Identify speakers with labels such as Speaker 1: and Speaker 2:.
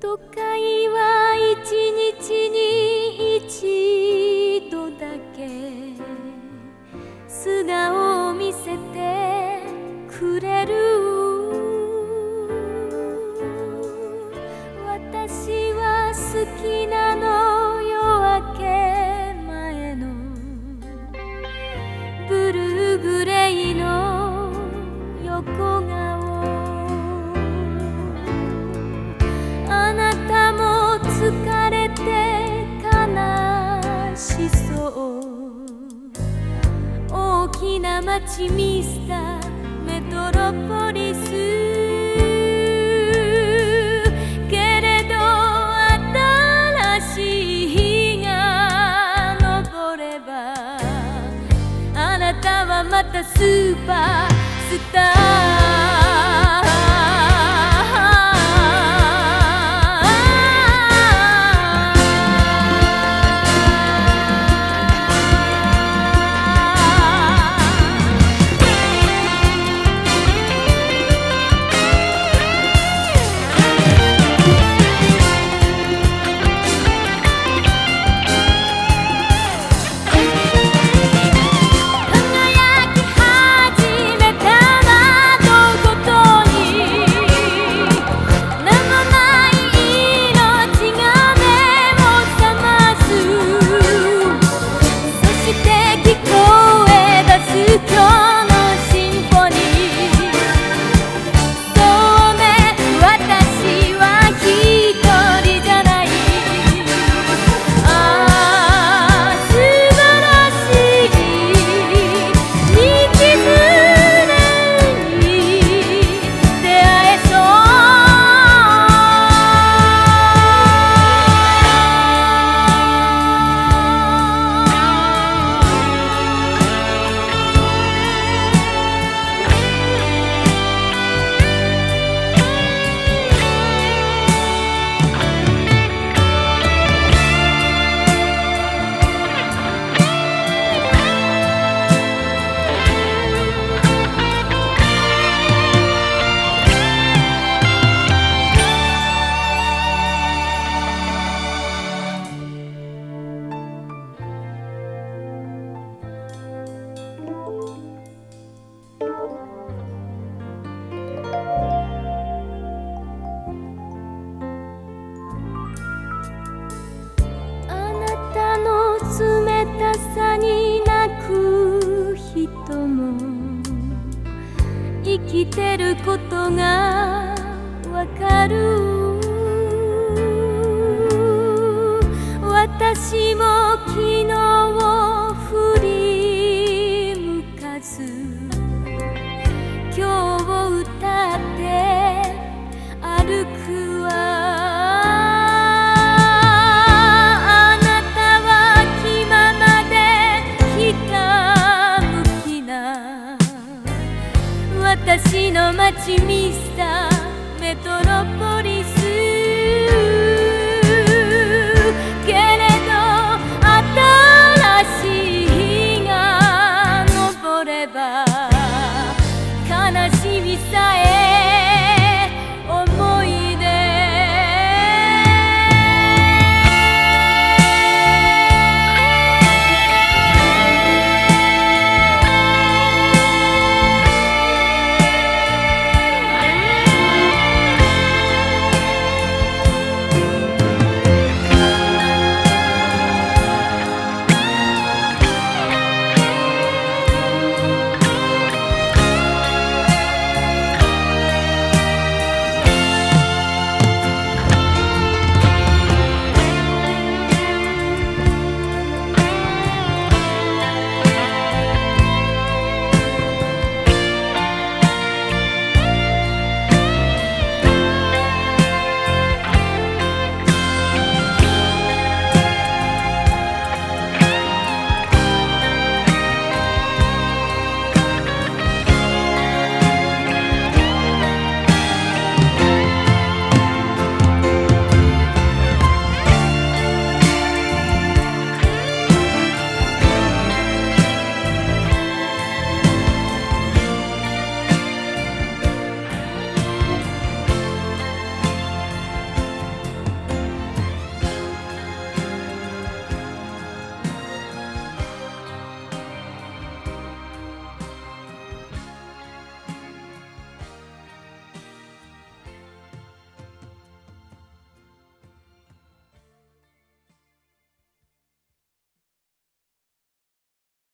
Speaker 1: 都会は一日に一度だけ素顔を見せてくれる。私は好きなの夜明け前のブルーグレイの横顔。あなたも疲れて悲しそう。大きな街ミスターメトロポリス。けれど新しい日が昇ればあなたはまたスーパースター。冷たさに泣く人も生きてることがわかる。私も昨日を振り向かず今日を歌って歩くわ。私の街ミス